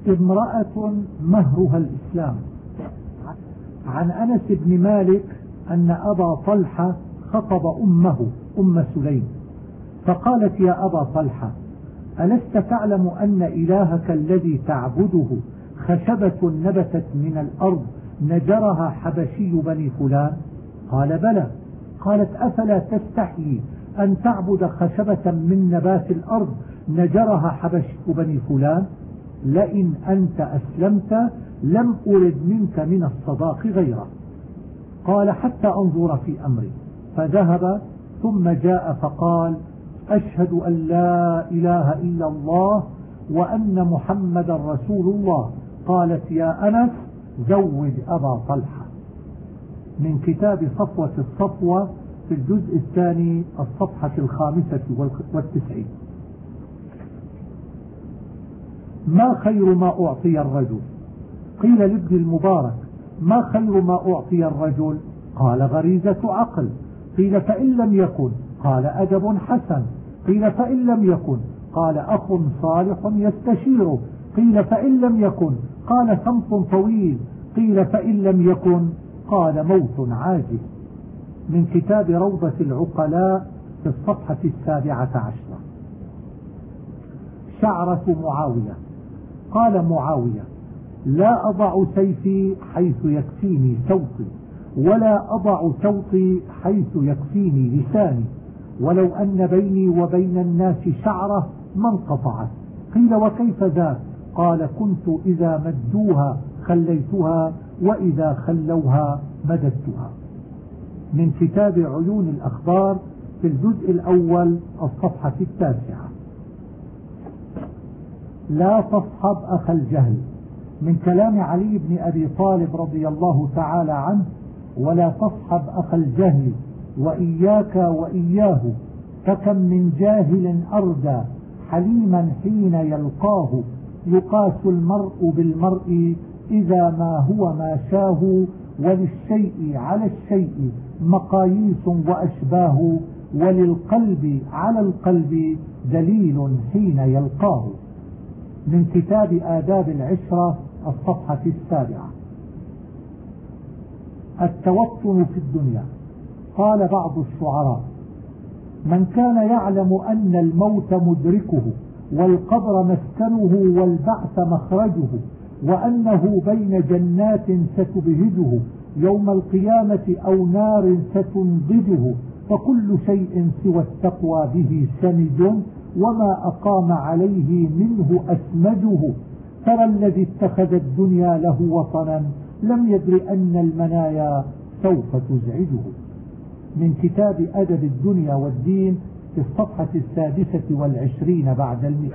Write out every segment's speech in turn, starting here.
امرأة مهرها الإسلام. عن أنس بن مالك أن أبا طلحة خطب أمه أم سليم فقالت: يا أبا طلحة، ألست تعلم أن إلهك الذي تعبده خشبة نبتت من الأرض نجرها حبشي بني فلان؟ قال: بلى. قالت: أفلا تستحيي أن تعبد خشبة من نبات الأرض نجرها حبشي بني فلان؟ لئن أنت أسلمت لم أرد منك من الصداق غيره. قال: حتى أنظر في أمري. فذهب ثم جاء فقال: أشهد أن لا إله إلا الله وأن محمد رسول الله. قالت: يا أنس زوج أبا طلحة. من كتاب صفوة الصفوة في الجزء الثاني الصفحة 95. ما خير ما أعطي الرجل؟ قيل لابن المبارك: ما خير ما أعطي الرجل؟ قال: غريزة عقل. قيل: فإن لم يكن؟ قال: أدب حسن. قيل: فإن لم يكن؟ قال: أخ صالح يستشيره. قيل: فإن لم يكن؟ قال: صمت طويل. قيل: فإن لم يكن؟ قال: موت عاجل. من كتاب روضة العقلاء في الصفحة 17. شعرة معاوية. قال معاوية: لا أضع سيفي حيث يكفيني صوتي، ولا أضع صوتي حيث يكفيني لساني، ولو أن بيني وبين الناس شعرة ما انقطعت. قيل: وكيف ذاك؟ قال: كنت إذا مدوها خليتها، وإذا خلوها مددتها. من كتاب عيون الأخبار في الجزء الأول الصفحة 9. لا تصحب أخ الجهل. من كلام علي بن أبي طالب رضي الله تعالى عنه: ولا تصحب أخ الجهل وإياك وإياه، فكم من جاهل أردى حليما حين يلقاه، يقاس المرء بالمرء إذا ما هو ما شاه، وللشيء على الشيء مقاييس وأشباه، وللقلب على القلب دليل حين يلقاه. من كتاب آداب العشرة الصفحة 7. التوطن في الدنيا. قال بعض الشعراء: من كان يعلم أن الموت مدركه، والقبر مسكنه، والبعث مخرجه، وأنه بين جنات ستبهجه يوم القيامة أو نار ستنضجه، فكل شيء سوى التقوى به سمج، وما أقام عليه منه أسمجه. ترى الذي اتخذ الدنيا له وطنا لم يدر أن المنايا سوف تزعجه. من كتاب أدب الدنيا والدين في الصفحة 26 بعد 100.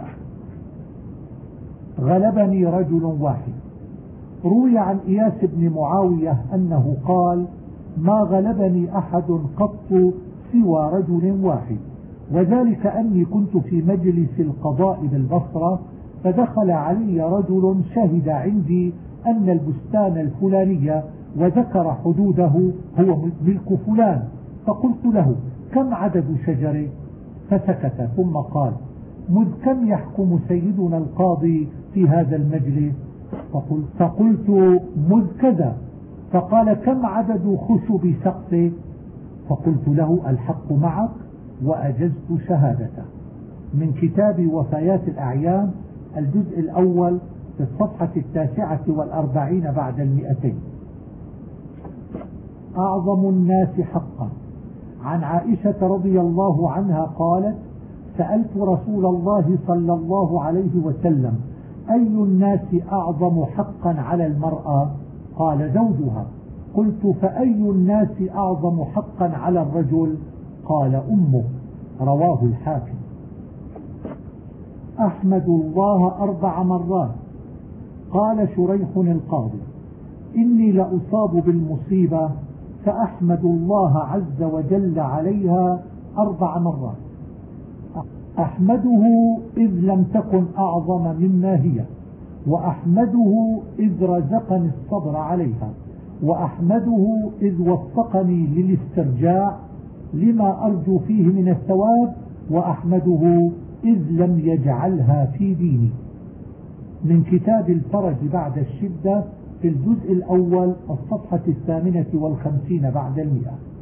غلبني رجل واحد. روي عن إياس بن معاوية أنه قال: ما غلبني أحد قط سوى رجل واحد، وذلك أني كنت في مجلس القضاء بالبصرة، فدخل علي رجل شهد عندي أن البستان الفلاني وذكر حدوده هو ملك فلان، فقلت له: كم عدد شجره؟ فسكت ثم قال: مذ كم يحكم سيدنا القاضي في هذا المجلس؟ فقلت: مذ كذا. فقال: كم عدد خشب سقفه؟ فقلت له: الحق معك، وأجزت شهادته. من كتاب وفيات الأعيان الجزء الأول في الصفحة 49 بعد 200. أعظم الناس حقا. عن عائشة رضي الله عنها قالت: سألت رسول الله صلى الله عليه وسلم: أي الناس أعظم حقا على المرأة؟ قال: زوجها. قلت: فأي الناس أعظم حقا على الرجل؟ قال: أمه. رواه الحاكم. أحمد الله 4 مرات. قال شريح القاضي: إني لأصاب بالمصيبة فأحمد الله عز وجل عليها 4 مرات. أحمده إذ لم تكن أعظم مما هي، وأحمده إذ رزقني الصبر عليها، وأحمده إذ وفقني للاسترجاع لما أرجو فيه من الثواب، وأحمده إذ لم يجعلها في ديني. من كتاب الفرج بعد الشدة في الجزء الأول الصفحة 58 بعد 100.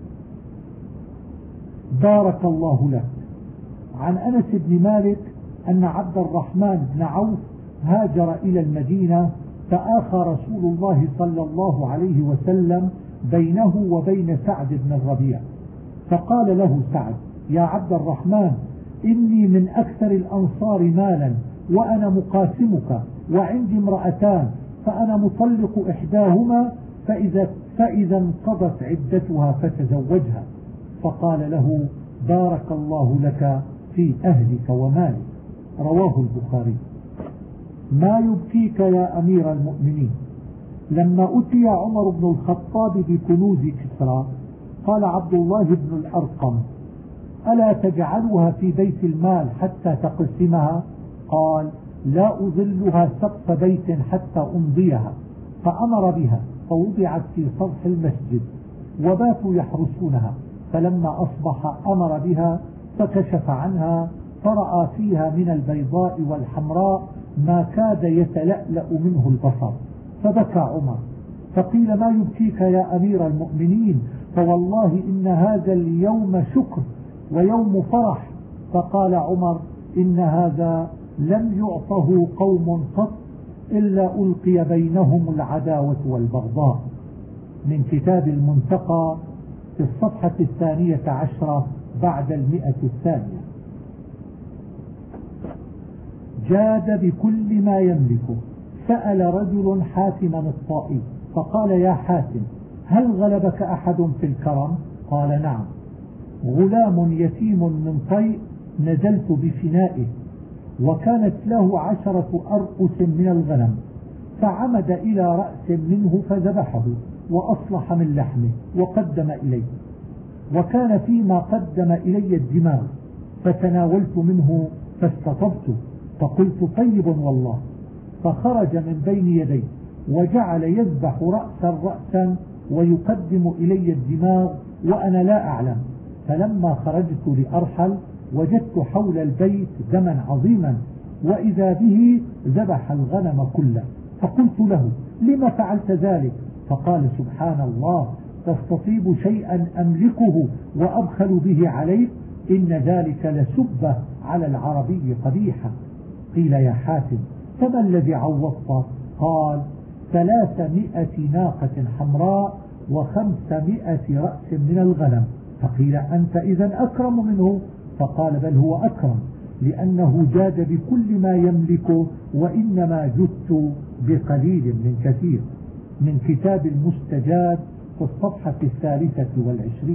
بارك الله لك. عن أنس بن مالك أن عبد الرحمن بن عوف هاجر إلى المدينة، فآخى رسول الله صلى الله عليه وسلم بينه وبين سعد بن الربيع، فقال له سعد: يا عبد الرحمن، إني من أكثر الأنصار مالا وأنا مقاسمك، وعندي امرأتان، فأنا مطلق إحداهما، فإذا انقضت عدتها فتزوجها. فقال له: بارك الله لك في أهلك ومالك. رواه البخاري. ما يبكيك يا أمير المؤمنين؟ لما أتي عمر بن الخطاب بكنوز كسرى قال عبد الله بن الأرقم: ألا تجعلها في بيت المال حتى تقسمها؟ قال: لا أظلها سقف بيت حتى أمضيها. فأمر بها فوضعت في سطح المسجد، وباتوا يحرسونها. فلما أصبح أمر بها فكشف عنها، فرأى فيها من البيضاء والحمراء ما كاد يتلألأ منه البصر، فبكى عمر. فقيل: ما يبكيك يا أمير المؤمنين؟ فوالله إن هذا اليوم شكر ويوم فرح. فقال عمر: إن هذا لم يعطه قوم قط إلا ألقي بينهم العداوة والبغضاء. من كتاب المنتقى في الصفحة 12 بعد 100. جاد بكل ما يملكه. سأل رجل حاتما الطائي فقال: يا حاتم، هل غلبك أحد في الكرم؟ قال: نعم، غلام يتيم من طيء نزلت بفنائه، وكانت له 10 أرؤس من الغنم، فعمد إلى رأس منه فذبحه وأصلح من لحمه وقدم إليه، وكان فيما قدم إلي الدماغ، فتناولت منه فاستطبته، فقلت: طيب والله. فخرج من بين يدي وجعل يذبح رأسا ويقدم إلي الدماغ وأنا لا أعلم. فلما خرجت لأرحل وجدت حول البيت دما عظيما، وإذا به ذبح الغنم كله. فقلت له: لما فعلت ذلك؟ فقال: سبحان الله، تستطيب شيئا أملكه وأبخل به عليك؟ إن ذلك لسبة على العربي قبيحة. قيل: يا حاتم، فما الذي عوضت؟ قال: 300 ناقة حمراء و500 رأس من الغنم. فقيل: أنت إذن أكرم منه؟ فقال: بل هو أكرم، لأنه جاد بكل ما يملكه، وإنما جدت بقليل من كثير. من كتاب المستجاد في الصفحة 23.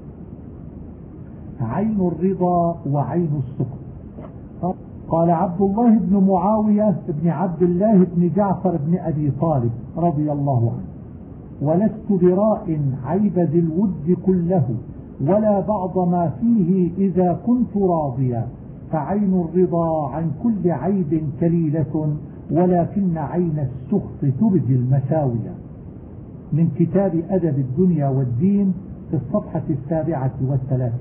عين الرضا وعين السخط. قال عبد الله بن معاوية بن عبد الله بن جعفر بن أبي طالب رضي الله عنه: ولست براء عيب ذي الود كله، ولا بعض ما فيه إذا كنت راضيا، فعين الرضا عن كل عيب كليلة، ولكن عين السخط تبدي المساوية. من كتاب أدب الدنيا والدين في الصفحة 37.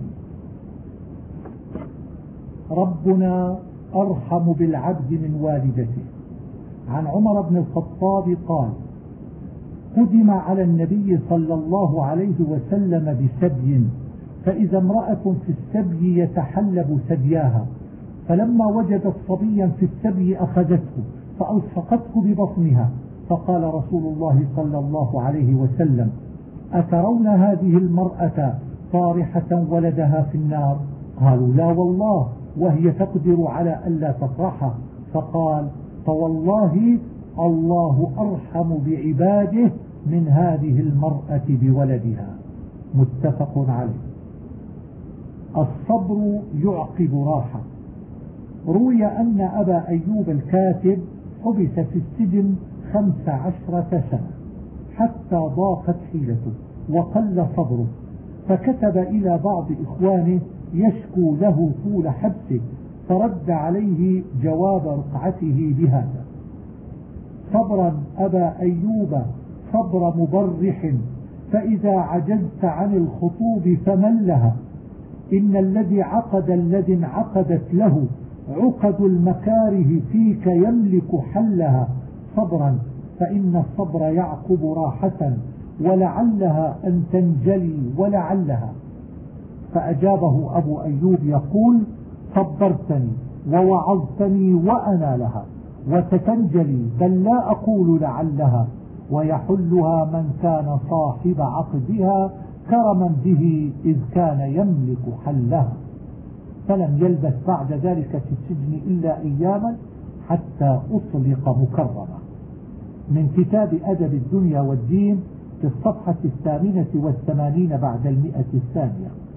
ربنا أرحم بالعبد من والدته. عن عمر بن الخطاب قال: قدم على النبي صلى الله عليه وسلم بسبي، فإذا امرأة في السبي يتحلب ثدياها، فلما وجدت صبيا في السبي أخذته فألصقته ببطنها، فقال رسول الله صلى الله عليه وسلم: أترون هذه المرأة طارحة ولدها في النار؟ قالوا: لا والله، وهي تقدر على ألا تطرحه. فقال: فوالله الله أرحم بعباده من هذه المرأة بولدها. متفق عليه. الصبر يعقب راحة. روي أن أبا أيوب الكاتب حبس في السجن 15 سنة حتى ضاقت حيلته وقل صبره، فكتب إلى بعض إخوانه يشكو له طول حبسه، فرد عليه جواب رقعته بهذا: صبرا أبا أيوب صبر مبرح، فإذا عجزت عن الخطوب فمن لها؟ إن الذي عقد الذي انعقدت له عقد المكاره فيك يملك حلها صبرا، فإن الصبر يعقب راحة، ولعلها أن تنجلي ولعلها. فأجابه أبو أيوب يقول: صبرتني ووعظتني وأنا لها، وستنجلي، بل لا أقول لعلها، ويحلها من كان صاحب عقدها كرما به إذ كان يملك حلها. فلم يلبث بعد ذلك في السجن إلا أياما حتى أطلق مكرما. من كتاب أدب الدنيا والدين في الصفحة 88 بعد 100.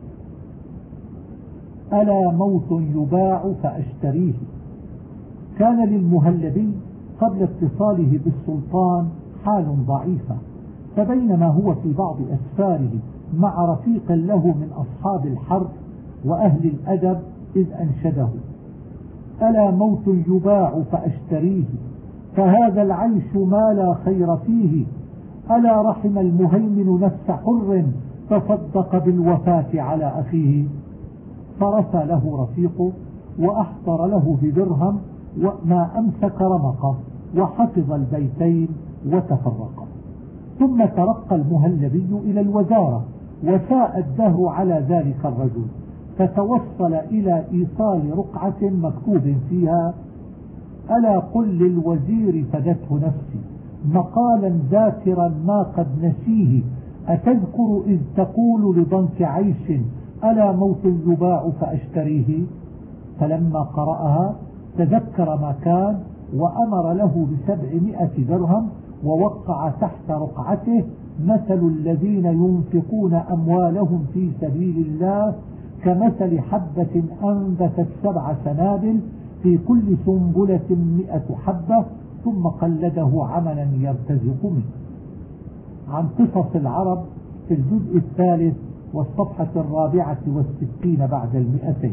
ألا موت يباع فأشتريه. كان للمهلبي قبل اتصاله بالسلطان حال ضعيفة، فبينما هو في بعض أسفاره مع رفيق له من أصحاب الحرب وأهل الأدب إذ أنشده: ألا موت يباع فأشتريه، فهذا العيش ما لا خير فيه. ألا رحم المهيمن نفس حر تصدق بالوفاة على أخيه. فرثى له رفيقه وأحضر له بدرهم، وما أمسك رمقه وحفظ البيتين وتفرق. ثم ترقى المهلبي إلى الوزارة، وساء الدهر على ذلك الرجل، فتوصل إلى إيصال رقعة مكتوب فيها: ألا قل للوزير فدته نفسي مقالا ذاكرا ما قد نسيه، أتذكر إذ تقول لضنك عيش ألا موت يباع فأشتريه. فلما قرأها تذكر ما كان، وأمر له ب700 درهم، ووقع تحت رقعته: مثل الذين ينفقون أموالهم في سبيل الله كمثل حبة أنبتت 7 سنابل في كل سنبلة 100 حبة، ثم قلده عملا يرتزق منه. عن قصص العرب في الجزء 3 والصفحة 64 بعد 200.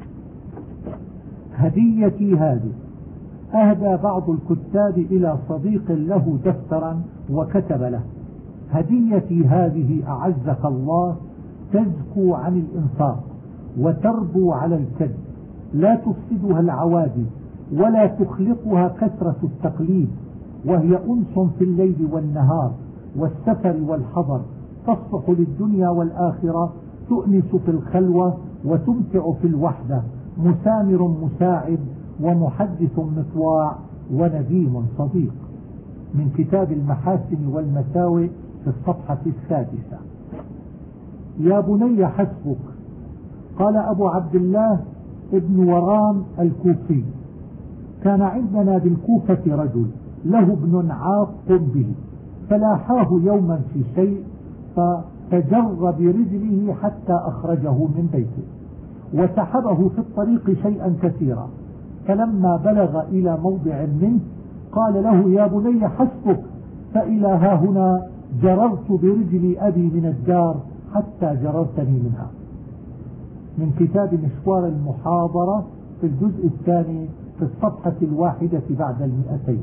هديتي هذه. أهدى بعض الكتاب إلى صديق له دفترا وكتب له: هديتي هذه أعزك الله، تزكو عن الإنفاق وتربو على الكد، لا تفسدها العوادي ولا تخلقها كثرة التقليد، وهي أنس في الليل والنهار والسفر والحضر، تصلح للدنيا والآخرة، تؤنس في الخلوة وتمتع في الوحدة، مسامر مساعد ومحدث مطواع ونديم صديق. من كتاب المحاسن والمساوئ في الصفحة 6. يا بني حسبك. قال أبو عبد الله ابن ورام الكوفي: كان عندنا بالكوفة رجل له ابن عاق به، فلاحاه يوما في شيء، فتجر برجله حتى أخرجه من بيته، وسحبه في الطريق شيئا كثيرا، فلما بلغ إلى موضع منه قال له: يا بني حسبك، فإلى ها هنا جررت برجل أبي من الدار حتى جررتني منها. من كتاب مشوار المحاضرة في الجزء 2 في الصفحة 1 بعد 200.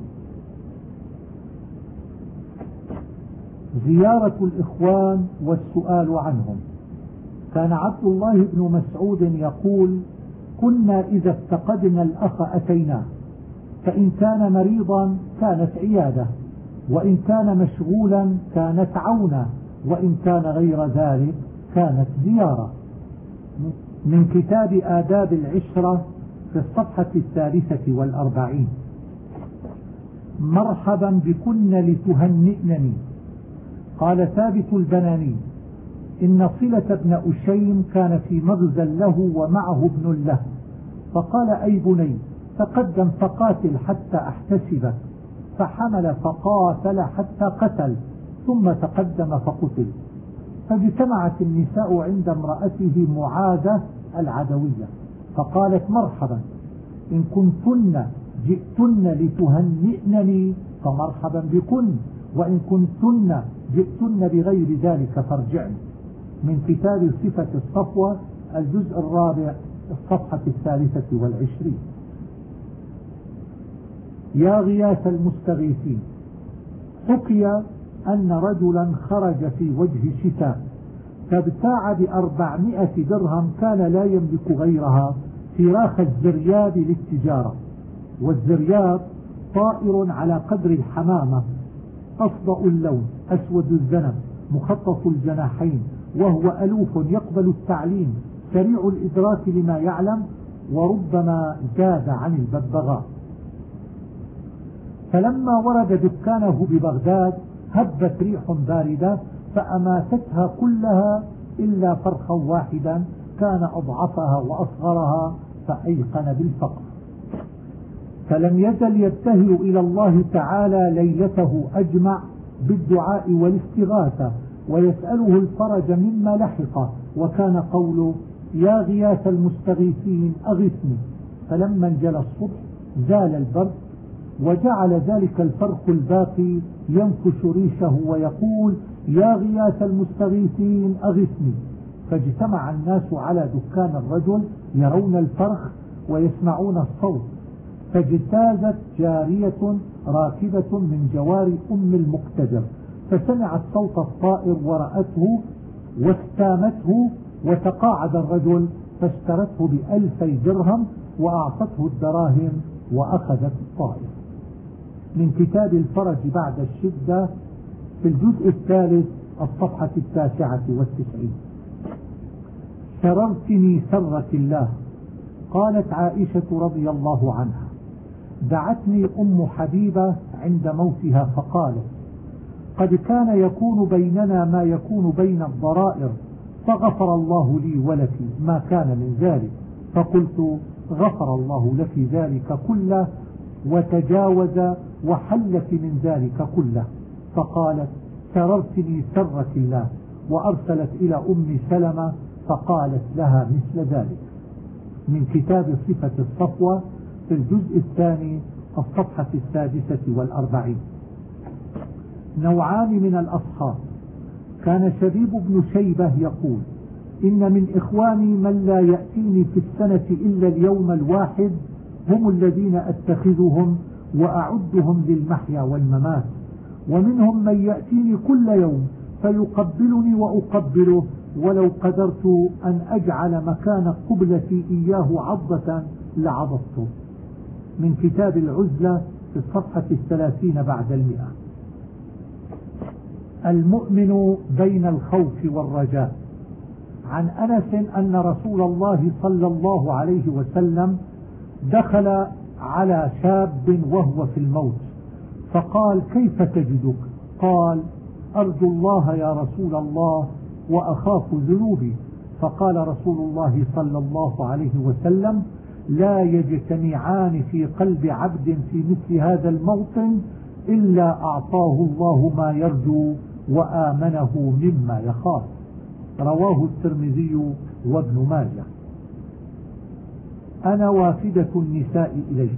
زيارة الإخوان والسؤال عنهم. كان عبد الله بن مسعود يقول: كنا إذا افتقدنا الأخ أتيناه، فإن كان مريضا كانت عيادة، وإن كان مشغولا كانت عونة، وإن كان غير ذلك كانت زيارة. من كتاب آداب العشرة في الصفحة 43. مرحبا بكن لتهنئنني. قال ثابت البناني: إن صلة بن أشيم كان في مغزى له ومعه ابن له، فقال: أي بني، تقدم فقاتل حتى أحتسبك، فحمل فقاتل حتى قتل، ثم تقدم فقتل. فاجتمعت النساء عند امرأته معاذة العدوية، فقالت: مرحبا، إن كنتن جئتن لتهنئنني فمرحبا بكن، وإن كنتن جئتن بغير ذلك فارجعن. من كتاب صفة الصفوة الجزء 4 الصفحة 23. يا غياث المستغيثين. حكي أن رجلا خرج في وجه الشتاء، فابتاع ب400 درهم كان لا يملك غيرها، فراخ الزرياب للتجارة. والزرياب طائر على قدر الحمامة، أصدأ اللون، أسود الذنب، مخطط الجناحين، وهو ألوف يقبل التعليم، سريع الإدراك لما يعلم، وربما زاد عن الببغاء. فلما ورد دكانه ببغداد هبت ريح باردة فأماتتها كلها إلا فرخا واحدا كان أضعفها وأصغرها فأيقن بالفقر. فلم يزل يبتهل إلى الله تعالى ليلته أجمع بالدعاء والاستغاثة ويسأله الفرج مما لحقه، وكان قوله: يا غياث المستغيثين أغثني. فلما انجلى الصبح زال البرد، وجعل ذلك الفرخ الباقي ينكش ريشه ويقول: يا غياث المستغيثين أغثني. فاجتمع الناس على دكان الرجل يرون الفرخ ويسمعون الصوت، فاجتازت جارية راكبة من جواري المقتدر فسمعت صوت الطائر ورأته واستامته، وتقاعد الرجل فاشترته ب2000 درهم وأعطته الدراهم وأخذت الطائر. من كتاب الفرج بعد الشدة في الجزء الثالث الصفحة 99. سررتني سرك الله. قالت عائشة رضي الله عنها: دعتني أم حبيبة عند موتها فقالت: قد كان يكون بيننا ما يكون بين الضرائر، فغفر الله لي ولك ما كان من ذلك. فقلت: غفر الله لك ذلك كله وتجاوز وحلك من ذلك كله. فقالت: سررتني سرك الله، وأرسلت إلى أم سلمة فقالت لها مثل ذلك. من كتاب صفة الصفوة في الجزء الثاني الصفحة 46. نوعان من الأصحاب. كان شبيب بن شيبة يقول: إن من إخواني من لا يأتيني في السنة إلا اليوم الواحد، هم الذين أتخذهم وأعدهم للمحيا والممات، ومنهم من يأتيني كل يوم فيقبلني وأقبله، ولو قدرت أن أجعل مكان قبلتي إياه عضة لعضته. من كتاب العزلة في الصفحة 30 بعد 100. المؤمن بين الخوف والرجاء. عن أنس أن رسول الله صلى الله عليه وسلم دخل على شاب وهو في الموت فقال: كيف تجدك؟ قال: أرجو الله يا رسول الله وأخاف ذنوبي. فقال رسول الله صلى الله عليه وسلم: لا يجتمعان في قلب عبد في مثل هذا الموطن إلا أعطاه الله ما يرجو وآمنه مما يخاف. رواه الترمذي وابن ماجه. أنا وافدة النساء إليك.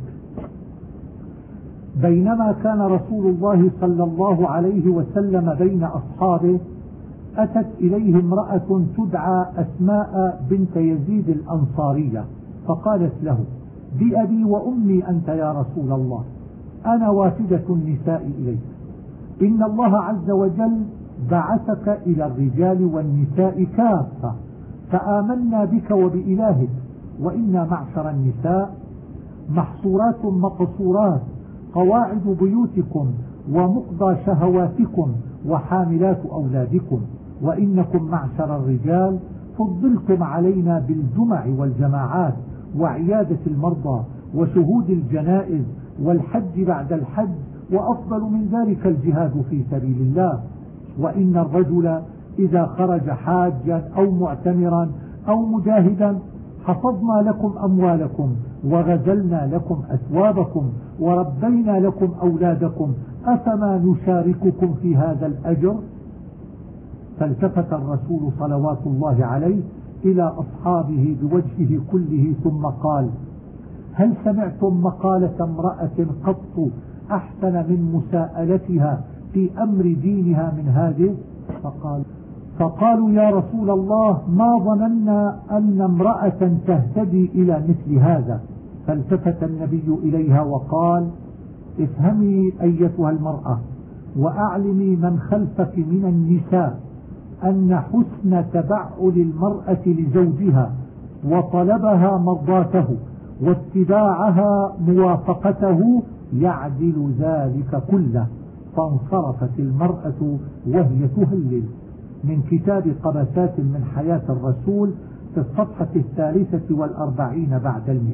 بينما كان رسول الله صلى الله عليه وسلم بين أصحابه أتت إليه امرأة تدعى أسماء بنت يزيد الأنصارية فقالت له: بأبي وأمي أنت يا رسول الله، أنا وافدة النساء إليك، إن الله عز وجل بعثك إلى الرجال والنساء كافة، فآمنا بك وبإلهك، وإنا معشر النساء محصورات مقصورات، قواعد بيوتكم ومقضى شهواتكم وحاملات أولادكم، وإنكم معشر الرجال فضلتم علينا بالجمع والجماعات وعيادة المرضى وشهود الجنائز والحج بعد الحج، وأفضل من ذلك الجهاد في سبيل الله. وإن الرجل إذا خرج حاجا أو معتمرا أو مجاهدا حفظنا لكم أموالكم وغزلنا لكم أثوابكم وربينا لكم أولادكم، أفما نشارككم في هذا الأجر؟ فالتفت الرسول صلوات الله عليه إلى أصحابه بوجهه كله ثم قال: هل سمعتم مقالة امرأة قط أحسن من مساءلتها في أمر دينها من هذه؟ فقالوا: يا رسول الله، ما ظننا أن امرأة تهتدي إلى مثل هذا. فالتفت النبي إليها وقال: افهمي أيتها المرأة، وأعلمي من خلفك من النساء أن حسن تبعل المرأة لزوجها وطلبها مرضاته واتباعها موافقته يعدل ذلك كله. فانصرفت المرأة وهي تهلل. من كتاب قبسات من حياة الرسول في الصفحة 43 بعد 100.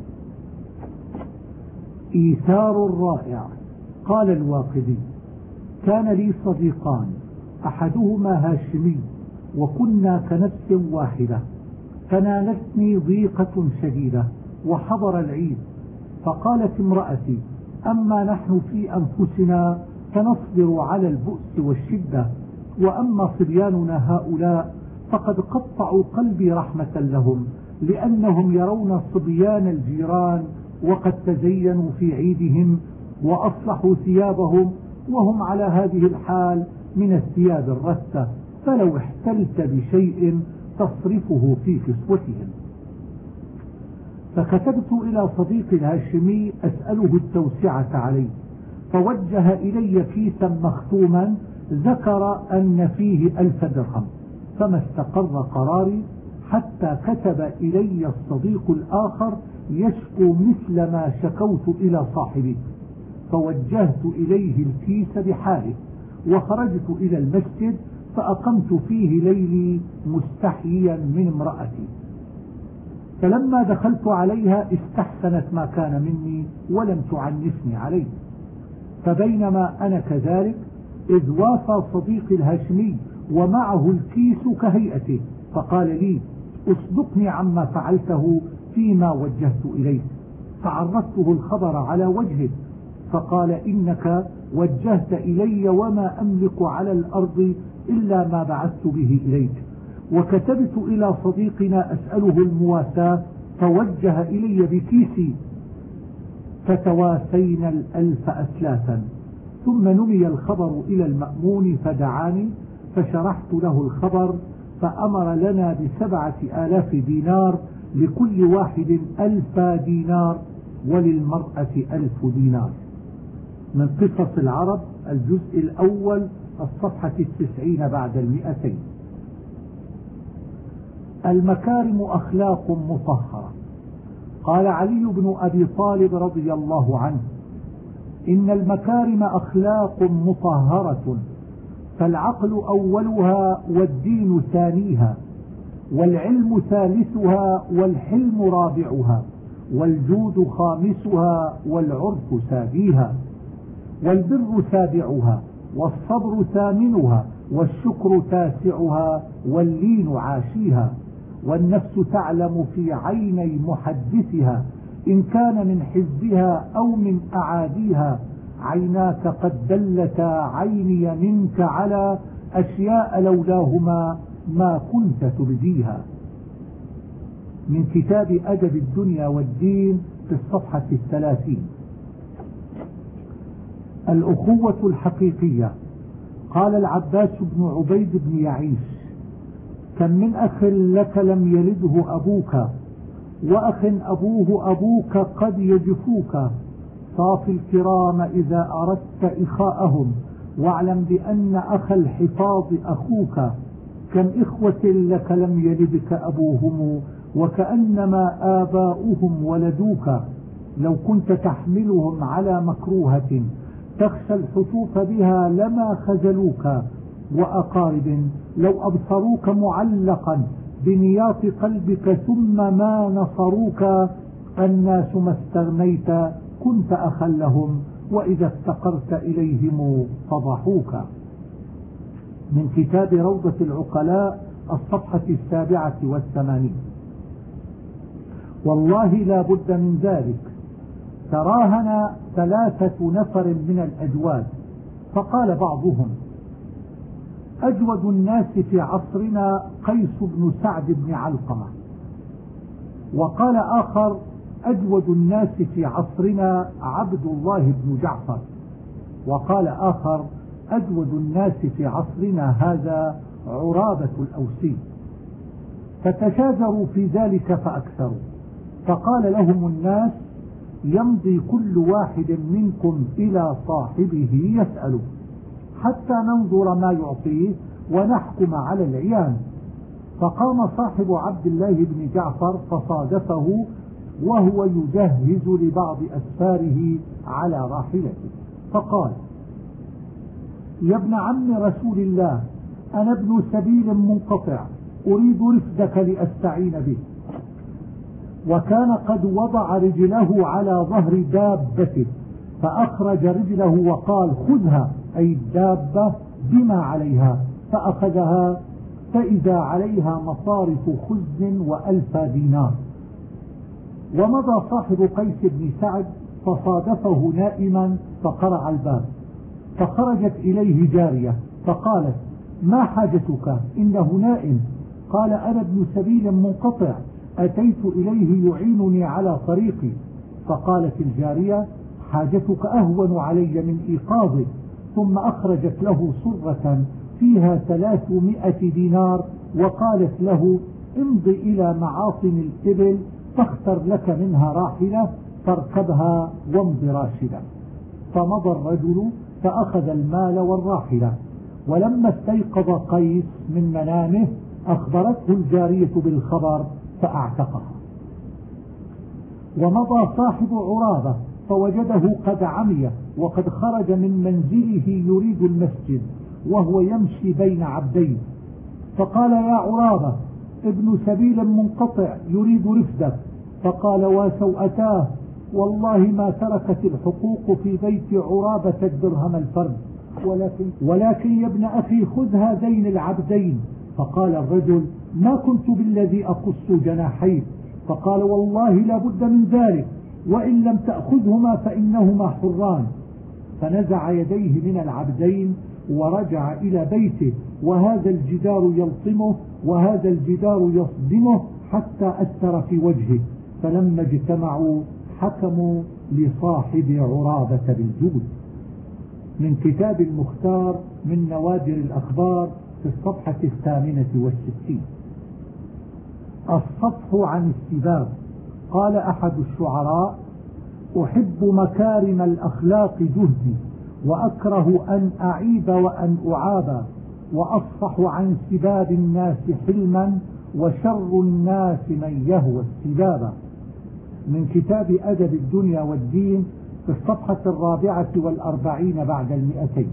إيثار رائع. قال الواقدي: كان لي صديقان، أحدهما هاشمي، وكنا كنفس واحدة، فنالتني ضيقة شديدة وحضر العيد، فقالت امرأتي: أما نحن في أنفسنا فنصبر على البؤس والشدة، وأما صبياننا هؤلاء فقد قطعوا قلبي رحمة لهم، لأنهم يرون صبيان الجيران وقد تزينوا في عيدهم وأصلحوا ثيابهم، وهم على هذه الحال من الثياب الرثة، فلو احتلت بشيء تصرفه في كسوتهم. فكتبت إلى صديق الهاشمي أسأله التوسعة عليه، فوجه إلي كيسا مختوما ذكر أن فيه 1000 درهم، فما استقر قراري حتى كتب إلي الصديق الآخر يشكو مثل ما شكوت إلى صاحبي، فوجهت إليه الكيس بحاله، وخرجت إلى المسجد فأقمت فيه ليلي مستحيا من امرأتي. فلما دخلت عليها استحسنت ما كان مني ولم تعنفني عليه. فبينما أنا كذلك إذ وافى صديقي الهاشمي ومعه الكيس كهيئته، فقال لي: اصدقني عما فعلته فيما وجهت إليك. فعرضته الخبر على وجهه، فقال: إنك وجهت إلي وما أملك على الأرض إلا ما بعثت به إليك. وكتبت إلى صديقنا أسأله المواساة، فوجه إلي بكيسي، فتواسينا 1000 أثلاثا. ثم نمي الخبر إلى المأمون فدعاني، فشرحت له الخبر، فأمر لنا ب7,000 دينار، لكل واحد 1000 دينار، وللمرأة 1000 دينار. من قصص العرب الجزء الأول الصفحة 90 بعد 200. المكارم أخلاق مطهرة. قال علي بن أبي طالب رضي الله عنه: إن المكارم أخلاق مطهرة، فالعقل أولها والدين ثانيها، والعلم ثالثها، والحلم رابعها، والجود خامسها، والعرف ساديها، والبر سابعها، والصبر ثامنها، والشكر تاسعها، واللين عاشيها. والنفس تعلم في عيني محدثها إن كان من حزبها أو من أعاديها. عيناك قد دلتا عيني منك على أشياء لولاهما ما كنت تبديها. من كتاب أدب الدنيا والدين في الصفحة 30. الأخوة الحقيقية. قال العباس بن عبيد بن يعيش: كم من أخ لك لم يلده أبوك، وأخ أبوك قد يجفوك، صاف الكرام إذا أردت إخاءهم، واعلم بأن أخ الحفاظ أخوك. كم إخوة لك لم يلدك أبوهم، وكأنما آباؤهم ولدوك. لو كنت تحملهم على مكروهة تخشى الحطوف بها لما خذلوك. وأقارب لو أبصروك معلقا بنياط قلبك ثم ما نصروك. الناس ما استغنيت كنت أخا لهم، وإذا افتقرت إليهم فضحوك. من كتاب روضة العقلاء الصفحة 87. والله لا بد من ذلك. تراهن 3 نفر من الأجواد، فقال بعضهم: أجود الناس في عصرنا قيس بن سعد بن علقمة. وقال آخر: أجود الناس في عصرنا عبد الله بن جعفر. وقال آخر: أجود الناس في عصرنا هذا عرابة الأوسي. فتشاجروا في ذلك فأكثروا، فقال لهم الناس: يمضي كل واحد منكم إلى صاحبه يسأله حتى ننظر ما يعطيه ونحكم على العيان. فقام صاحب عبد الله بن جعفر فصادفه وهو يجهز لبعض أسفاره على راحلته، فقال: يا ابن عم رسول الله، أنا ابن سبيل منقطع أريد رفدك لأستعين به. وكان قد وضع رجله على ظهر دابته فأخرج رجله وقال: خذها، أي الدابة بما عليها، فأخذها فإذا عليها مصارف خزن و1000 دينار. ومضى صاحب قيس بن سعد فصادفه نائما فقرع الباب، فخرجت إليه جارية فقالت: ما حاجتك؟ إنه نائم. قال: أنا ابن سبيل منقطع أتيت إليه يعينني على طريقي. فقالت الجارية: حاجتك أهون علي من إيقاظك. ثم أخرجت له صرة فيها 300 دينار وقالت له: امض إلى معاصم الإبل فاختر لك منها راحلة فاركبها وامض راشدا. فمضى الرجل فأخذ المال والراحلة. ولما استيقظ قيس من منامه أخبرته الجارية بالخبر فأعتقها. ومضى صاحب عرابة فوجده قد عمي وقد خرج من منزله يريد المسجد وهو يمشي بين عبدين، فقال: يا عرابة، ابن سبيل منقطع يريد رفدك. فقال: وسوءتاه، والله ما تركت الحقوق في بيت عرابة الدرهم الفرد، ولكن يا ابن أخي خذ هذين العبدين. فقال الرجل: ما كنت بالذي أقص جناحيه. فقال: والله لا بد من ذلك، وإن لم تأخذهما فإنهما حران. فنزع يديه من العبدين ورجع إلى بيته، وهذا الجدار يلطمه وهذا الجدار يصدمه حتى أثر في وجهه. فلما اجتمعوا حكموا لصاحب عرابة بالجود. من كتاب المختار من نوادر الأخبار في الصفحة 68. الصفح عن السباب. قال أحد الشعراء: أحب مكارم الأخلاق جهدي، وأكره أن أعيب وأن أعاب، وأصفح عن سباب الناس حلما، وشر الناس من يهوى السباب. من كتاب أدب الدنيا والدين في الصفحة 44 بعد 200.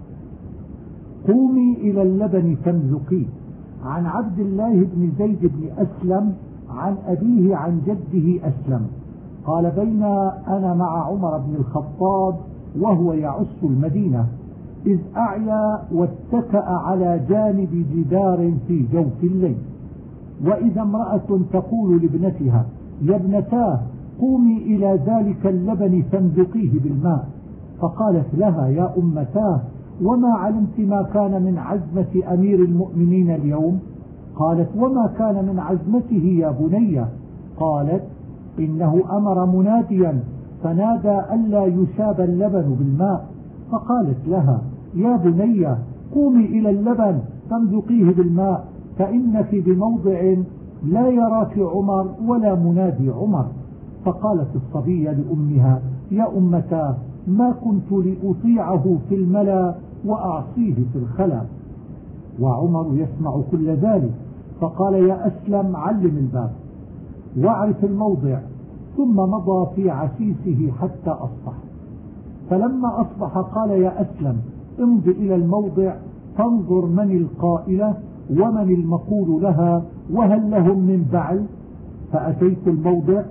قومي إلى اللبن فامزقيه. عن عبد الله بن زيد بن أسلم عن أبيه عن جده أسلم قال: بين أنا مع عمر بن الخطاب وهو يعص المدينة إذ أعيا واتكأ على جانب جدار في جوف الليل، وإذا امرأة تقول لابنتها: يا ابنتاه، قومي إلى ذلك اللبن فامزقيه بالماء. فقالت لها: يا أمتاه، وما علمت ما كان من عزمة أمير المؤمنين اليوم؟ قالت: وما كان من عزمته يا بني؟ قالت: إنه أمر مناديا فنادى ألا يشاب اللبن بالماء. فقالت لها: يا بني، قومي إلى اللبن فامزقيه بالماء، فإنك بموضع لا يراك عمر ولا منادي عمر. فقالت الصبية لأمها: يا أمتاه، ما كنت لأطيعه في الملا وأعصيه في الخلا. وعمر يسمع كل ذلك، فقال: يا أسلم، علم الباب واعرف الموضع. ثم مضى في عسيسه حتى أصبح. فلما أصبح قال: يا أسلم، امض إلى الموضع فانظر من القائلة ومن المقول لها وهل لهم من بعل. فأتيت الموضع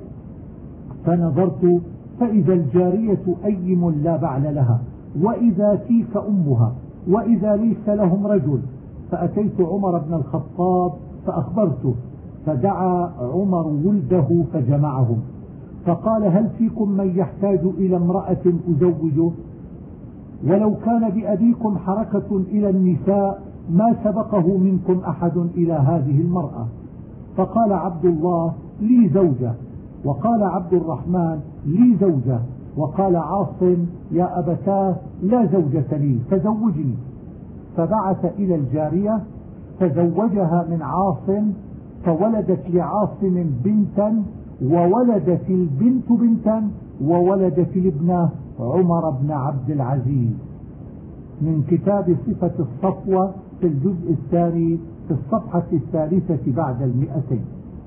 فنظرت فإذا الجارية أيم لا بعل لها، وإذا تيك أمها، وإذا ليس لهم رجل. فأتيت عمر بن الخطاب فأخبرته، فدعا عمر ولده فجمعهم فقال: هل فيكم من يحتاج إلى امرأة أزوجه؟ ولو كان بأبيكم حركة إلى النساء ما سبقه منكم أحد إلى هذه المرأة. فقال عبد الله: لي زوجة. وقال عبد الرحمن: لي زوجة. وقال عاصم: يا أبتاه، لا زوجة لي فزوجني. فبعث إلى الجارية فزوجها من عاصم، فولدت لعاصم بنتا، وولدت البنت بنتا، وولدت الابنة عمر بن عبد العزيز. من كتاب صفة الصفوة في الجزء الثاني في الصفحة 3 بعد 200.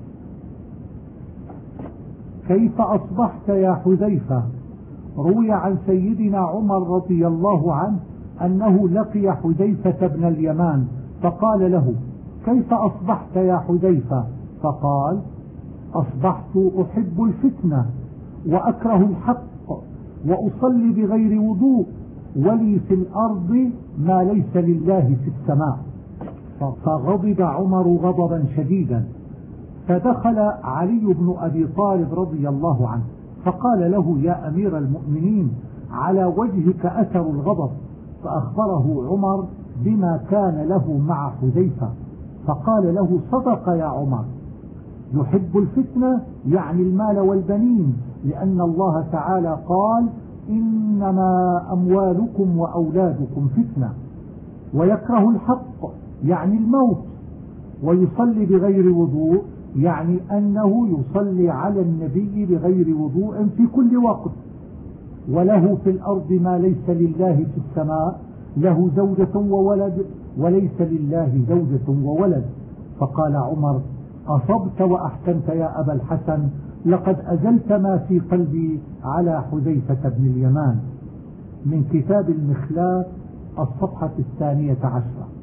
كيف أصبحت يا حذيفة؟ روي عن سيدنا عمر رضي الله عنه أنه لقي حذيفة بن اليمان فقال له: كيف أصبحت يا حذيفة؟ فقال: أصبحت أحب الفتنة وأكره الحق وأصلي بغير وضوء ولي في الأرض ما ليس لله في السماء. فغضب عمر غضبا شديدا، فدخل علي بن أبي طالب رضي الله عنه فقال له: يا أمير المؤمنين، على وجهك أثر الغضب. فأخبره عمر بما كان له مع حذيفة، فقال له: صدق يا عمر، يحب الفتنة يعني المال والبنين، لأن الله تعالى قال: إنما أموالكم وأولادكم فتنة. ويكره الحق يعني الموت. ويصلي بغير وضوء يعني أنه يصلي على النبي بغير وضوء في كل وقت. وله في الأرض ما ليس لله في السماء، له زوجة وولد وليس لله زوجة وولد. فقال عمر: أصبت وأحسنت يا أبا الحسن، لقد أزلت ما في قلبي على حذيفة بن اليمان. من كتاب المخلاة الصفحة 12.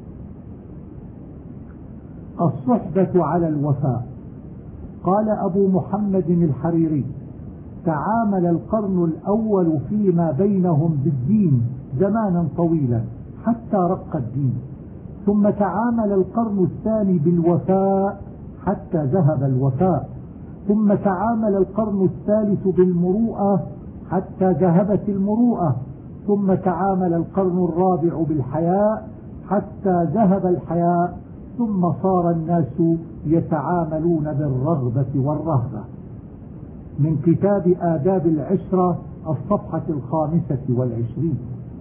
الصحبة على الوفاء. قال أبو محمد الحريري: تعامل القرن الأول فيما بينهم بالدين زمانا طويلا حتى رق الدين، ثم تعامل القرن الثاني بالوفاء حتى ذهب الوفاء، ثم تعامل القرن الثالث بالمروءة حتى ذهبت المروءة، ثم تعامل القرن الرابع بالحياء حتى ذهب الحياء، ثم صار الناس يتعاملون بالرغبة والرهبة. من كتاب آداب العشرة الصفحة 25.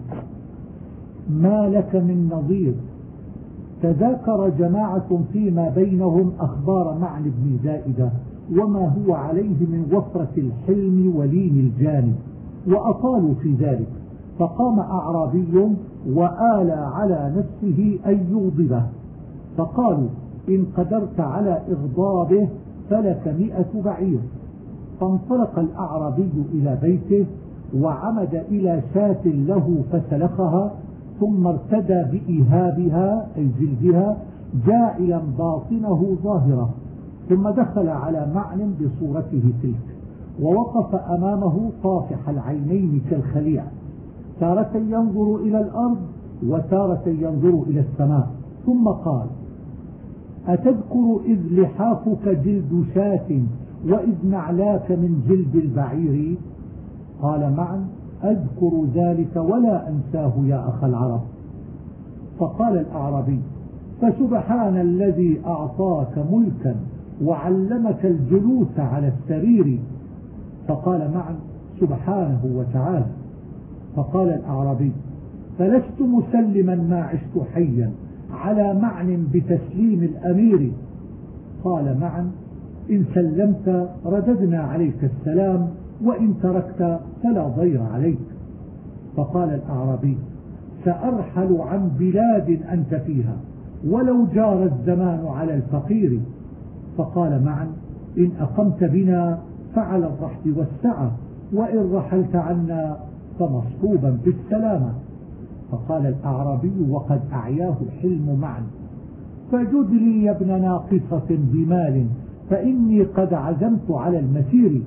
ما لك من نظير. تذاكر جماعة فيما بينهم أخبار معن بن زائدة وما هو عليه من وفرة الحلم ولين الجانب، وأطالوا في ذلك، فقام أعرابي وآلى على نفسه أن يغضبه، فقالوا: إن قدرت على إغضابه فلك 100 بعير. فانطلق الأعرابي إلى بيته وعمد إلى شاة له فسلخها، ثم ارتدى بإيهابها أي جلدها جاعلا باطنه ظاهرة، ثم دخل على معن بصورته تلك ووقف أمامه طافح العينين كالخليع، تارة ينظر إلى الأرض وتارة ينظر إلى السماء، ثم قال: أتذكر إذ لحافك جلد شاة وإذ نعلاك من جلد البعير؟ قال معن: أذكر ذلك ولا أنساه يا أخ العرب. فقال الأعرابي: فسبحان الذي أعطاك ملكا وعلمك الجلوس على السرير. فقال معن: سبحانه وتعالى. فقال الأعرابي: فلست مسلما ما عشت حيا على معن بتسليم الأمير. قال معن: إن سلمت رددنا عليك السلام، وإن تركت فلا ضير عليك. فقال الأعرابي: سأرحل عن بلاد أنت فيها ولو جار الزمان على الفقير. فقال معن: إن أقمت بنا فعلى الرحب والسعة، وإن رحلت عنا فمصحوبا بالسلامة. فقال الأعرابي وقد أعياه الحلم معا: فجد لي يا ابن ناقصة بمال فإني قد عزمت على المسير.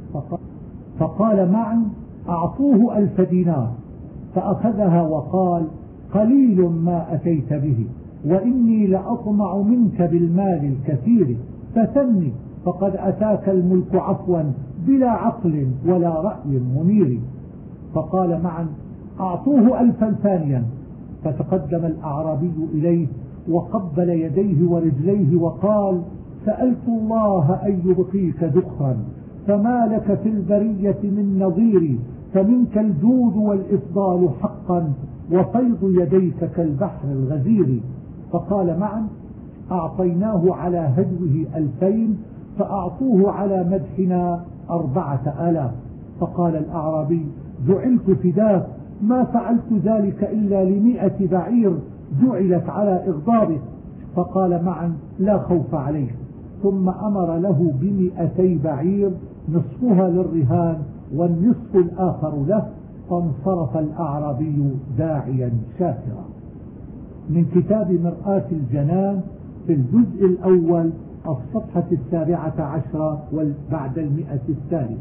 فقال معا: أعطوه 1000 دينار، فأخذها وقال: قليل ما أتيت به، وإني لأطمع منك بالمال الكثير، فثني فقد أتاك الملك عفوا بلا عقل ولا رأي منير. فقال معا: أعطوه 1000 ثانيا. فتقدم الأعرابي إليه وقبل يديه ورجليه وقال: سألت الله أن يبقيك ذخرا، فما لك في البرية من نظير، فمنك الجود والإفضال حقا، وفيض يديك كالبحر الغزير. فقال معا: أعطيناه على هدوه 2000، فأعطوه على مدحنا 4000. فقال الأعرابي: جعلت فداك، ما فعلت ذلك إلا ل100 بعير جعلت على إغضابه. فقال معا لا خوف عليه، ثم أمر له ب200 بعير نصفها للرهان والنصف الآخر له، فانصرف الأعرابي داعيا شاكرا. من كتاب مرآة الجنان في الجزء الأول الصفحة 17 بعد 100.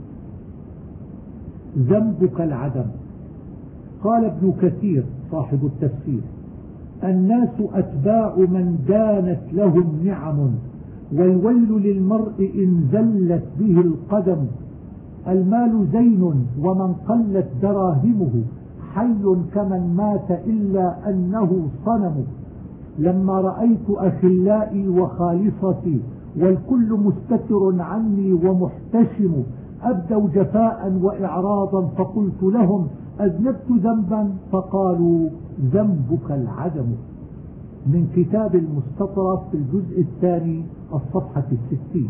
ذنبك العدم. قال ابن كثير صاحب التفسير: الناس أتباع من دانت لهم نعم، والويل للمرء إن زلت به القدم. المال زين ومن قلت دراهمه، حي كمن مات إلا أنه صنم. لما رأيت أخلائي وخالصتي والكل مستتر عني ومحتشم، أبدوا جفاء وإعراضا، فقلت لهم أذنبت ذنبا؟ فقالوا ذنبك العدم. من كتاب المستطرف في الجزء الثاني الصفحة 60.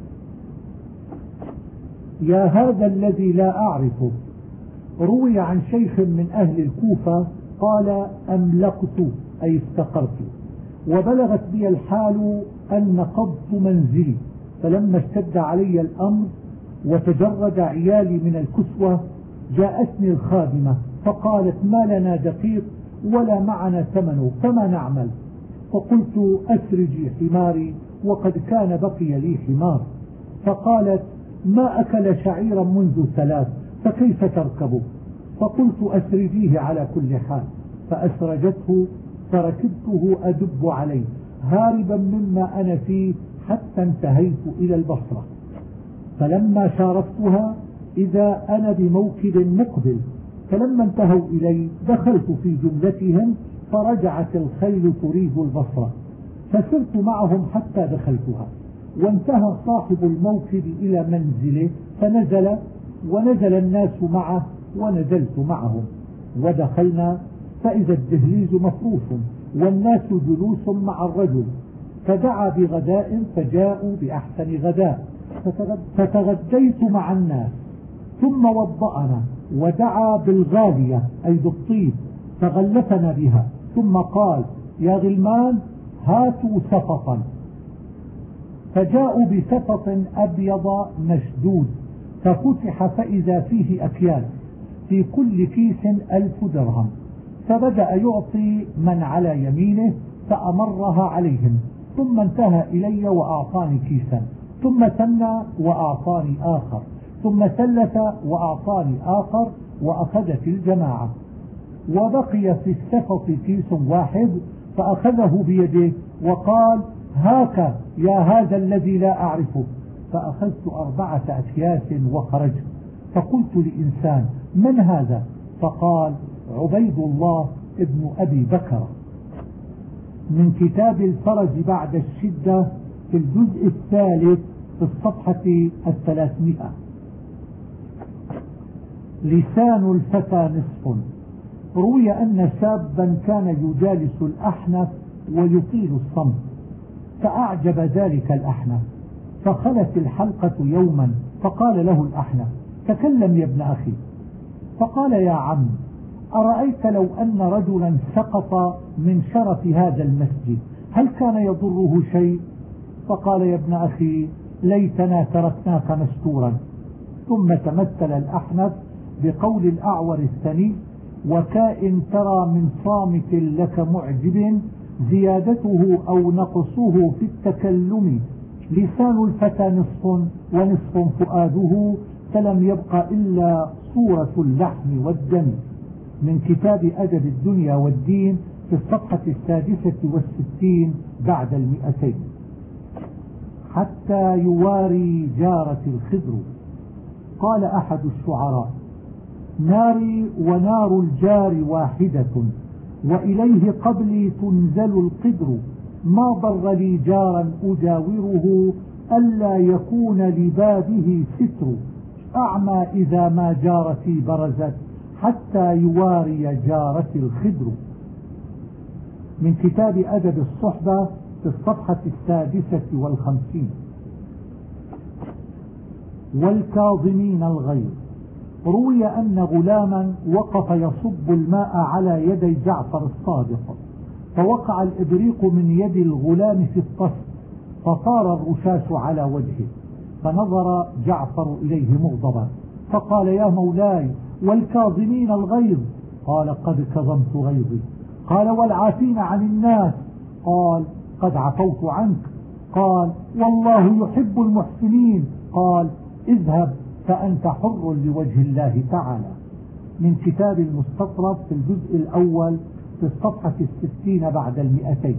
يا هذا الذي لا أعرفه. روي عن شيخ من أهل الكوفة قال: أملقت أي استقرت، وبلغت بي الحال أن نقضت منزلي، فلما اشتد علي الأمر وتجرد عيالي من الكسوة جاءتني الخادمة فقالت: ما لنا دقيق ولا معنا ثمن، فما نعمل؟ فقلت: أسرجي حماري، وقد كان بقي لي حمار. فقالت: ما أكل شعيرا منذ 3، فكيف تركبه؟ فقلت: أسرجيه على كل حال. فأسرجته، فركبته أدب عليه هاربا مما أنا فيه حتى انتهيت إلى البصرة. فلما شارفتها إذا أنا بموكب مقبل، فلما انتهوا إلي دخلت في جملتهم، فرجعت الخيل تريد البصرة، فسرت معهم حتى دخلتها، وانتهى صاحب الموكب إلى منزله فنزل، ونزل الناس معه ونزلت معهم، ودخلنا فإذا الدهليز مفروش والناس جلوس مع الرجل، فدعا بغداء فجاءوا بأحسن غداء، فتغديت مع الناس، ثم وضأنا ودعا بالغالية أي بالطيب فغلفنا بها، ثم قال: يا غلمان هاتوا سفطا، فجاءوا بسفط أبيض مشدود، ففتح فإذا فيه أكياس، في كل كيس 1000 درهم، فبدأ يعطي من على يمينه فأمرها عليهم، ثم انتهى إلي وأعطاني كيسا، ثم ثنى وأعطاني آخر، ثم ثلث وأعطاني آخر، وأخذت الجماعة، وبقي في السفط كيس واحد فأخذه بيده وقال: هاك يا هذا الذي لا أعرفه. فأخذت 4 أكياس وخرجت، فقلت لإنسان: من هذا؟ فقال: عبيد الله ابن أبي بكر. من كتاب الفرج بعد الشدة في الجزء الثالث في الصفحة 300. لسان الفتى نصف. روي أن شابا كان يجالس الأحنف ويطيل الصمت، فأعجب ذلك الأحنف، فخلت الحلقة يوما، فقال له الأحنف: تكلم يا ابن أخي. فقال: يا عم، أرأيت لو أن رجلا سقط من شرف هذا المسجد هل كان يضره شيء؟ فقال: يا ابن أخي، ليتنا تركناك مستورا. ثم تمثل الأحنف بقول الأعور الثني: وكائن ترى من صامت لك معجب، زيادته أو نقصه في التكلم، لسان الفتى نصف ونصف فؤاده، فلم يبق إلا صورة اللحم والدم. من كتاب أدب الدنيا والدين في الصفحة 66 بعد 200. حتى يواري جارة الخضر. قال أحد الشعراء: ناري ونار الجار واحدة، وإليه قبلي تنزل القدر، ما ضر لي جارا أجاوره، ألا يكون لبابه ستر، أعمى إذا ما جارتي برزت، حتى يواري جارتي الخدر. من كتاب أدب الصحبة في الصفحة 56. والكاظمين الغيظ. روي أن غلاما وقف يصب الماء على يدي جعفر الصادق، فوقع الإبريق من يد الغلام في الطست فصار الرشاش على وجهه، فنظر جعفر إليه مغضبا فقال: يا مولاي، والكاظمين الغيظ. قال: قد كظمت غيظي. قال: والعافين عن الناس. قال: قد عفوت عنك. قال: والله يحب المحسنين. قال: اذهب فأنت حر لوجه الله تعالى. من كتاب المستطرف في الجزء الأول في الصفحة 60 بعد 200.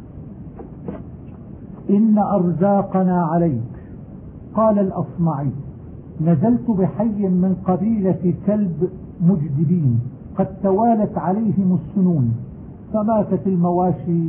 إن أرزاقنا عليك. قال الأصمعي: نزلت بحي من قبيلة كلب مجدبين قد توالت عليهم السنون، فماتت المواشي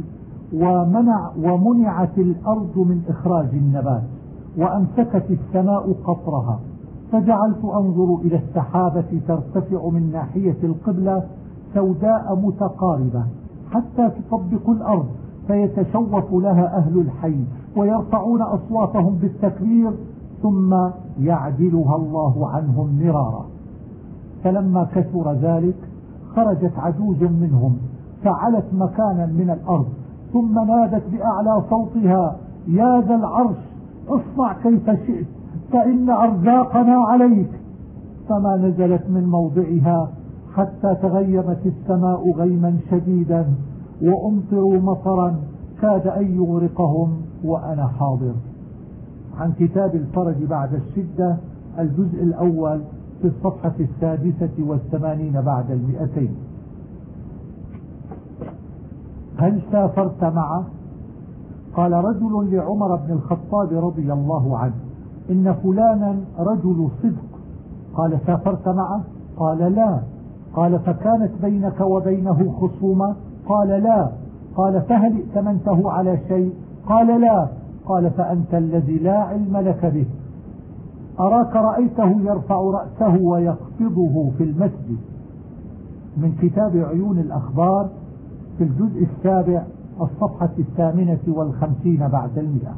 ومنعت الأرض من إخراج النبات، وأمسكت السماء قطرها، فجعلت أنظر إلى السحابة ترتفع من ناحية القبلة سوداء متقاربة حتى تطبق الأرض، فيتشوف لها أهل الحي ويرفعون أصواتهم بالتكبير، ثم يعدلها الله عنهم مرارا. فلما كثر ذلك خرجت عجوز منهم فعلت مكانا من الأرض، ثم نادت بأعلى صوتها: يا ذا العرش، اصنع كيف شئت، فإن أرزاقنا عليك. فما نزلت من موضعها حتى تغيمت السماء غيما شديدا وأمطروا مطرا كاد أن يغرقهم وأنا حاضر. عن كتاب الفرج بعد الشدة الجزء الأول في الصفحة 86 بعد 200. هل سافرت معه؟ قال رجل لعمر بن الخطاب رضي الله عنه: إن فلانا رجل صدق. قال: سافرت معه؟ قال: لا. قال: فكانت بينك وبينه خصومة؟ قال: لا. قال: فهل ائتمنته على شيء؟ قال: لا. قال: فأنت الذي لا علم لك به. أراك رأيته يرفع رأسه ويخفضه في المسجد. من كتاب عيون الأخبار في الجزء 7 الصفحة 58 بعد 100.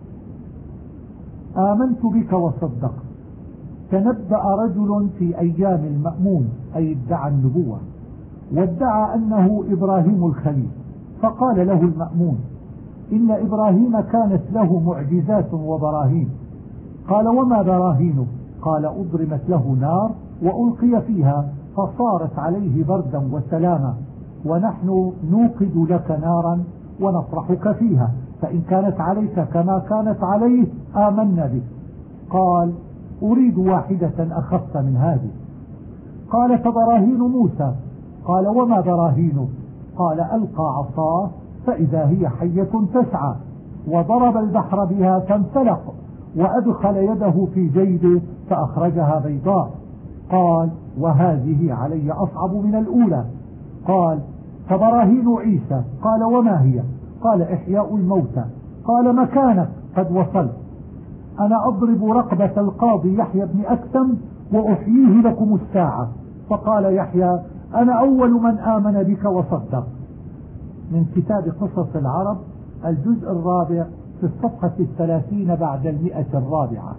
آمنت بك وصدقت. تنبأ رجل في أيام المأمون، أي ادعى النبوة، وادعى أنه إبراهيم الخليل، فقال له المأمون: إن إبراهيم كانت له معجزات وبراهين. قال: وما براهينه؟ قال: أضرمت له نار وألقي فيها فصارت عليه بردا وسلاما، ونحن نوقد لك نارا ونطرحك فيها، فإن كانت عليك كما كانت عليه آمنا بك. قال: أريد واحدة أخف من هذه. قال: فبراهين موسى. قال: وما براهينه؟ قال: ألقى عصاه فإذا هي حية تسعى، وضرب البحر بها فانفلق، وأدخل يده في جيبه فأخرجها بيضاء. قال: وهذه علي أصعب من الأولى. قال: فبراهين عيسى. قال: وما هي؟ قال: إحياء الموتى. قال: مكانك قد وصلت، أنا أضرب رقبة القاضي يحيى بن أكثم وأحييه لكم الساعة. فقال يحيى: أنا أول من آمن بك وصدق. من كتاب قصص العرب الجزء 4 في الصفحة 30 بعد 104.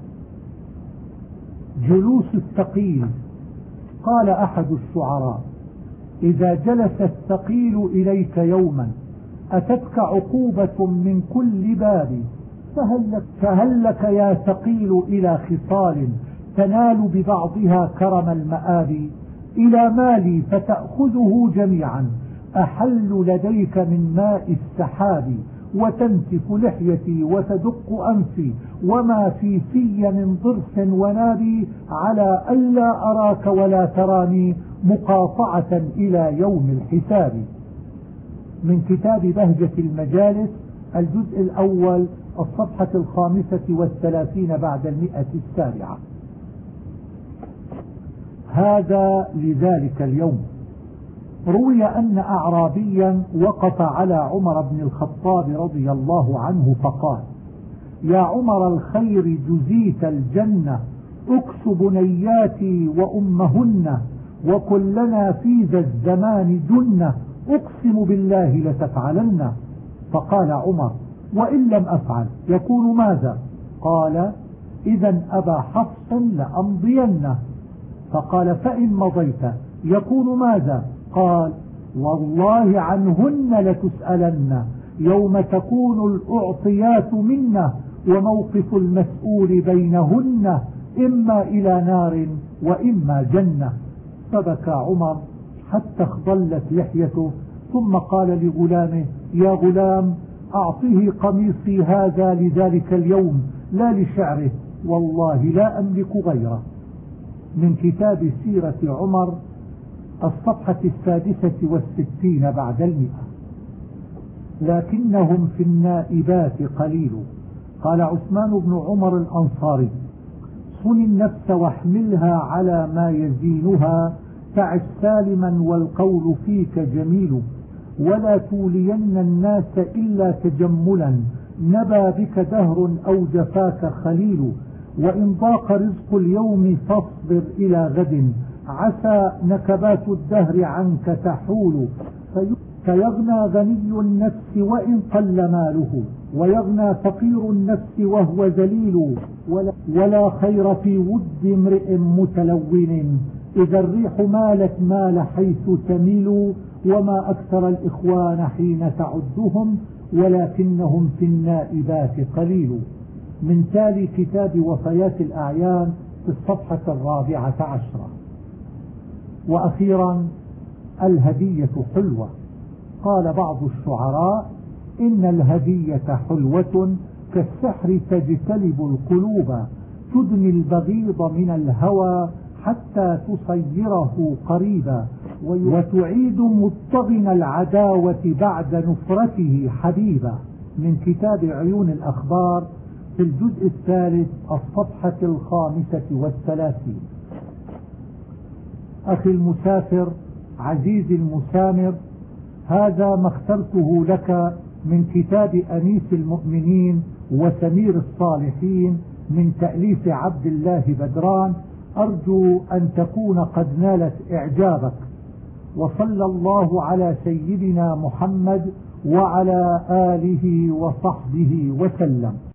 جلوس الثقيل. قال أحد الشعراء: إذا جلس الثقيل إليك يوما أتتك عقوبة من كل باب، فهل لك يا ثقيل إلى خصال تنال ببعضها كرم المآب؟ إلى مالي فتأخذه جميعا أحل لديك من ماء السحاب، وتنتف لحيتي وتدق أنفي، وما في من ضرس ونابي، على ألا أراك ولا تراني مقاطعة إلى يوم الحساب. من كتاب بهجة المجالس الجزء الأول الصفحة 35 بعد 107. هذا لذلك اليوم. روي أن أعرابيا وقف على عمر بن الخطاب رضي الله عنه فقال: يا عمر الخير جزيت الجنة، اكس بنياتي وأمهن، وكلنا في ذا الزمان جنة، أقسم بالله لتفعلن. فقال عمر: وإن لم أفعل يكون ماذا؟ قال: إذا أبا حفص لأمضين. فقال: فإن مضيت يكون ماذا؟ قال: والله عنهن لتسألن يوم تكون الأعطيات منا وموقف المسؤول بينهن إما إلى نار وإما جنة. فبكى عمر حتى اخضلت لحيته، ثم قال لغلامه: يا غلام، أعطه قميصي هذا لذلك اليوم لا لشعره، والله لا أملك غيره. من كتاب سيرة عمر، الصفحة 66 بعد 100. لكنهم في النائبات قليل. قال عثمان بن عمر الأنصاري: صن النفس واحملها على ما يزينها، تعش سالما والقول فيك جميل، ولا تولين الناس إلا تجملا، نبى بك دهر أو جفاك خليل، وإن ضاق رزق اليوم فاصبر إلى غد، عسى نكبات الدهر عنك تحول، فيغنى غني النفس وإن قل ماله، ويغنى فقير النفس وهو ذليل، ولا خير في ود امرئ متلون، إذا الريح مالت مال حيث تميل، وما أكثر الإخوان حين تعدهم، ولكنهم في النائبات قليل. من تالي كتاب وفيات الأعيان في الصفحة 14. وأخيرا الهدية حلوة. قال بعض الشعراء: إن الهدية حلوة كالسحر تجتلب القلوب، تدني البغيض من الهوى حتى تصيره قريبا، وتعيد مضطغن العداوة بعد نفرته حبيبا. من كتاب عيون الأخبار في الجزء 3 الصفحة 35. أخي المسافر، عزيزي المسامر، هذا ما اخترته لك من كتاب أنيس المؤمنين وسمير الصالحين من تأليف عبد الله بدران، أرجو أن تكون قد نالت إعجابك. وصلى الله على سيدنا محمد وعلى آله وصحبه وسلم.